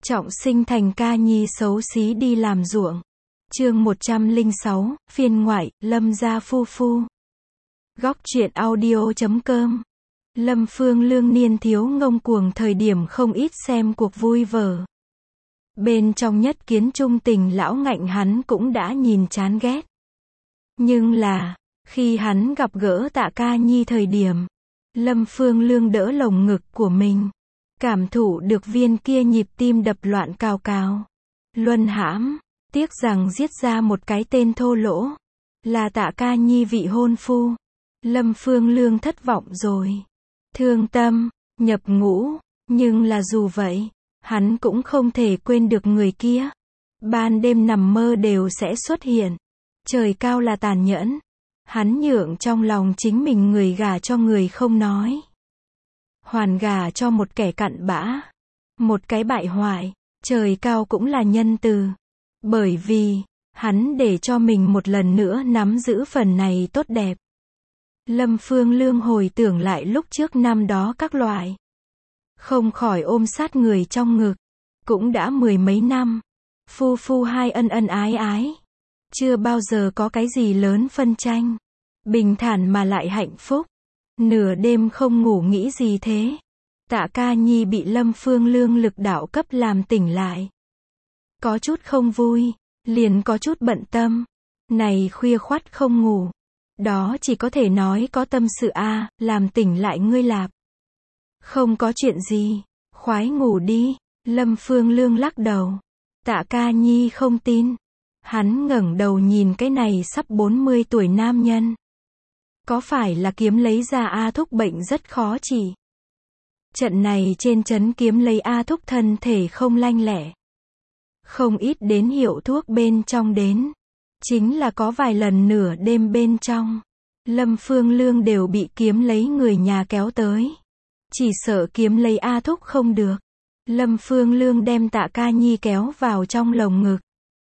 Trọng sinh thành ca nhi xấu xí đi làm ruộng. Chương 106, phiên ngoại, Lâm gia phu phu. Góc truyện audio.com. Lâm Phương Lương niên thiếu ngông cuồng thời điểm không ít xem cuộc vui vở. Bên trong nhất kiến trung tình lão ngạnh hắn cũng đã nhìn chán ghét. Nhưng là, khi hắn gặp gỡ Tạ Ca Nhi thời điểm, Lâm Phương Lương đỡ lồng ngực của mình. Cảm thụ được viên kia nhịp tim đập loạn cào cào. Luân hãm, tiếc rằng giết ra một cái tên thô lỗ. Là Tạ Ca Nhi vị hôn phu. Lâm Phương Lương thất vọng rồi. Thương tâm, nhập ngũ, nhưng là dù vậy, hắn cũng không thể quên được người kia. Ban đêm nằm mơ đều sẽ xuất hiện. Trời cao là tàn nhẫn. Hắn nhượng trong lòng chính mình người gả cho người không nói. Hoàn gả cho một kẻ cặn bã. Một cái bại hoại. Trời cao cũng là nhân từ. Bởi vì, hắn để cho mình một lần nữa nắm giữ phần này tốt đẹp. Lâm Phương Lương hồi tưởng lại lúc trước năm đó các loại. Không khỏi ôm sát người trong ngực. Cũng đã mười mấy năm. Phu phu hai ân ân ái ái. Chưa bao giờ có cái gì lớn phân tranh. Bình thản mà lại hạnh phúc. Nửa đêm không ngủ nghĩ gì thế. Tạ Ca Nhi bị Lâm Phương Lương lực đạo cấp làm tỉnh lại. Có chút không vui, liền có chút bận tâm. Này khuya khoắt không ngủ. Đó chỉ có thể nói có tâm sự a, làm tỉnh lại ngươi lạp. Không có chuyện gì, khoái ngủ đi. Lâm Phương Lương lắc đầu. Tạ Ca Nhi không tin. Hắn ngẩng đầu nhìn cái này sắp 40 tuổi nam nhân. Có phải là kiếm lấy ra A Thúc bệnh rất khó trị? Trận này trên trấn kiếm lấy A Thúc thân thể không lanh lẹ. Không ít đến hiệu thuốc bên trong đến. Chính là có vài lần nửa đêm bên trong. Lâm Phương Lương đều bị kiếm lấy người nhà kéo tới. Chỉ sợ kiếm lấy A Thúc không được. Lâm Phương Lương đem Tạ Ca Nhi kéo vào trong lồng ngực.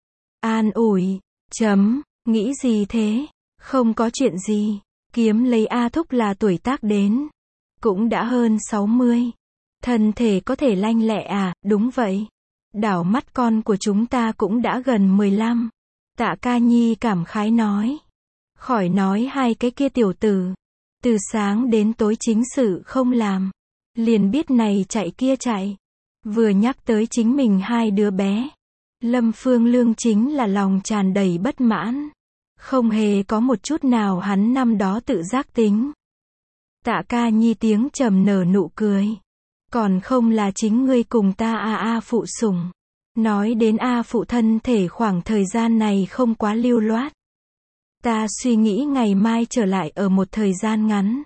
An ủi, nghĩ gì thế? Không có chuyện gì. Kiếm lấy A Thúc là tuổi tác đến. Cũng đã hơn 60. Thân thể có thể lanh lẹ à, đúng vậy. Đảo mắt con của chúng ta cũng đã gần 15. Tạ Ca Nhi cảm khái nói. Khỏi nói hai cái kia tiểu tử. Từ sáng đến tối chính sự không làm. Liền biết này chạy kia chạy. Vừa nhắc tới chính mình hai đứa bé. Lâm Phương Lương chính là lòng tràn đầy bất mãn. Không hề có một chút nào hắn năm đó tự giác tính. Tạ Ca Nhi tiếng trầm nở nụ cười. Còn không là chính ngươi cùng ta a phụ sủng. Nói đến a phụ thân thể khoảng thời gian này không quá lưu loát. Ta suy nghĩ ngày mai trở lại ở một thời gian ngắn.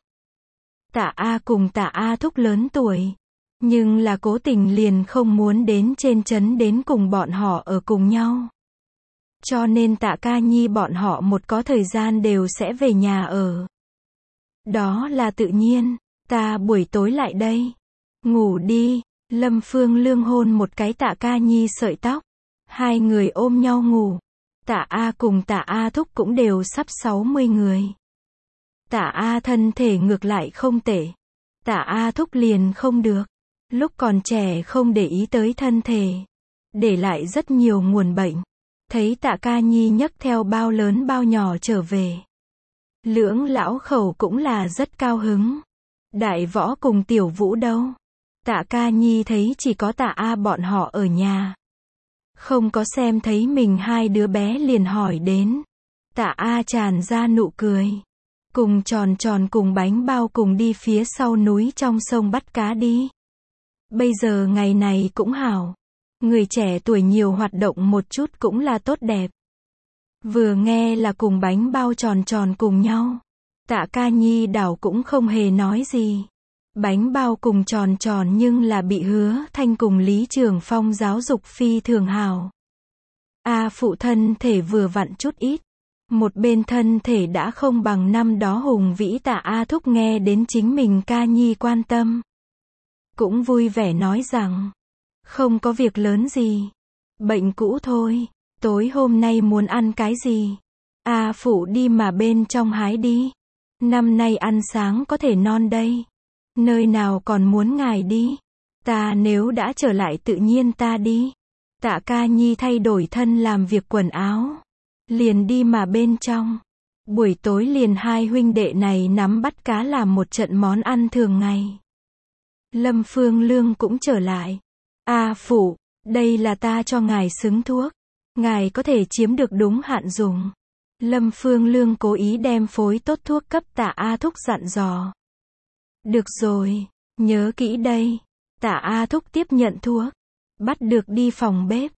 Tạ A cùng Tạ A Thúc lớn tuổi. Nhưng là cố tình liền không muốn đến trên trấn đến cùng bọn họ ở cùng nhau. Cho nên Tạ Ca Nhi bọn họ một có thời gian đều sẽ về nhà ở. Đó là tự nhiên, ta buổi tối lại đây. Ngủ đi. Lâm Phương Lương hôn một cái Tạ Ca Nhi sợi tóc. Hai người ôm nhau ngủ. Tạ A cùng Tạ A Thúc cũng đều sắp 60 người. Tạ A thân thể ngược lại không tệ. Tạ A Thúc liền không được. Lúc còn trẻ không để ý tới thân thể. Để lại rất nhiều nguồn bệnh. Thấy Tạ Ca Nhi nhấc theo bao lớn bao nhỏ trở về. Lưỡng lão khẩu cũng là rất cao hứng. Đại Võ cùng Tiểu Vũ đâu? Tạ Ca Nhi thấy chỉ có Tạ A bọn họ ở nhà. Không có xem thấy mình hai đứa bé liền hỏi đến. Tạ A tràn ra nụ cười. Cùng tròn tròn cùng bánh bao cùng đi phía sau núi trong sông bắt cá đi. Bây giờ ngày này cũng hảo. Người trẻ tuổi nhiều hoạt động một chút cũng là tốt đẹp. Vừa nghe là cùng bánh bao tròn tròn cùng nhau. Tạ Ca Nhi đảo cũng không hề nói gì. Bánh bao cùng tròn tròn nhưng là bị Hứa Thanh cùng Lý Trường Phong giáo dục phi thường hào. A phụ thân thể vừa vặn chút ít. Một bên thân thể đã không bằng năm đó hùng vĩ Tạ A Thúc nghe đến chính mình Ca Nhi quan tâm. Cũng vui vẻ nói rằng. Không có việc lớn gì. Bệnh cũ thôi. Tối hôm nay muốn ăn cái gì? A phụ đi mà bên trong hái đi. Năm nay ăn sáng có thể non đây. Nơi nào còn muốn ngài đi. Ta nếu đã trở lại tự nhiên ta đi. Tạ Ca Nhi thay đổi thân làm việc quần áo. Liền đi mà bên trong. Buổi tối liền hai huynh đệ này nắm bắt cá làm một trận món ăn thường ngày. Lâm Phương Lương cũng trở lại. Phụ, đây là ta cho ngài xứng thuốc. Ngài có thể chiếm được đúng hạn dùng. Lâm Phương Lương cố ý đem phối tốt thuốc cấp Tạ A Thúc dặn dò. Được rồi, nhớ kỹ đây. Tạ A Thúc tiếp nhận thuốc. Bắt được đi phòng bếp.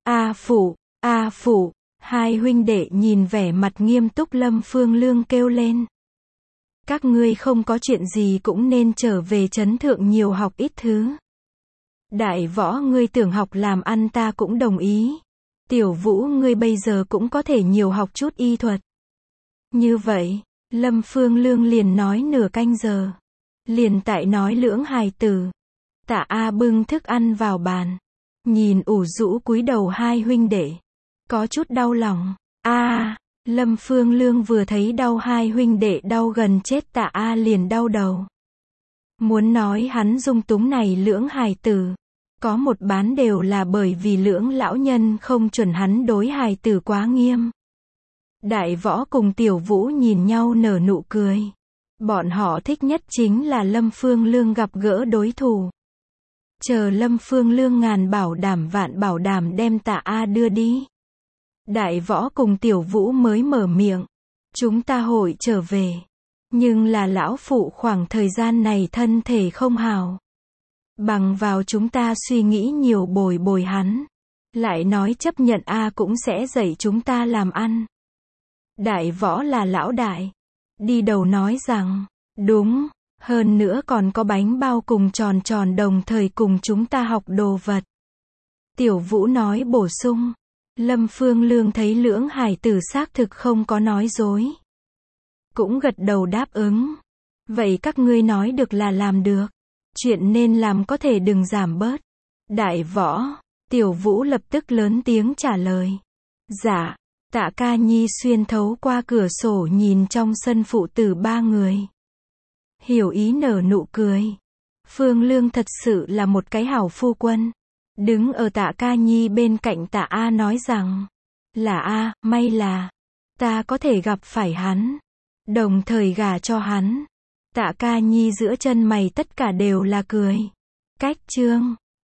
Phụ, hai huynh đệ nhìn vẻ mặt nghiêm túc Lâm Phương Lương kêu lên. Các ngươi không có chuyện gì cũng nên trở về trấn thượng nhiều học ít thứ. Đại Võ ngươi tưởng học làm ăn ta cũng đồng ý. Tiểu Vũ ngươi bây giờ cũng có thể nhiều học chút y thuật. Như vậy, Lâm Phương Lương liền nói nửa canh giờ. Liền tại nói lưỡng hài tử. Tạ A bưng thức ăn vào bàn. Nhìn ủ rũ cúi đầu hai huynh đệ. Có chút đau lòng. Lâm Phương Lương vừa thấy đau hai huynh đệ đau gần chết Tạ A liền đau đầu. Muốn nói hắn dung túng này lưỡng hài tử. Có một bán đều là bởi vì lưỡng lão nhân không chuẩn hắn đối hài tử quá nghiêm. Đại Võ cùng Tiểu Vũ nhìn nhau nở nụ cười. Bọn họ thích nhất chính là Lâm Phương Lương gặp gỡ đối thủ. Chờ Lâm Phương Lương ngàn bảo đảm vạn bảo đảm đem Tạ A đưa đi. Đại Võ cùng Tiểu Vũ mới mở miệng. Chúng ta hội trở về. Nhưng là lão phụ khoảng thời gian này thân thể không hào. Bằng vào chúng ta suy nghĩ nhiều bồi hắn. Lại nói chấp nhận A cũng sẽ dạy chúng ta làm ăn. Đại Võ là lão đại. Đi đầu nói rằng, đúng, hơn nữa còn có bánh bao cùng tròn tròn đồng thời cùng chúng ta học đồ vật. Tiểu Vũ nói bổ sung. Lâm Phương Lương thấy lưỡng hải tử xác thực không có nói dối. Cũng gật đầu đáp ứng. Vậy các ngươi nói được là làm được. Chuyện nên làm có thể đừng giảm bớt. Đại Võ, Tiểu Vũ lập tức lớn tiếng trả lời. Dạ. Tạ Ca Nhi xuyên thấu qua cửa sổ nhìn trong sân phụ tử ba người. Hiểu ý nở nụ cười. Phương Lương thật sự là một cái hảo phu quân. Đứng ở Tạ Ca Nhi bên cạnh Tạ A nói rằng. Là may là ta có thể gặp phải hắn. Đồng thời gả cho hắn. Tạ Ca Nhi giữa chân mày tất cả đều là cười. Cách chương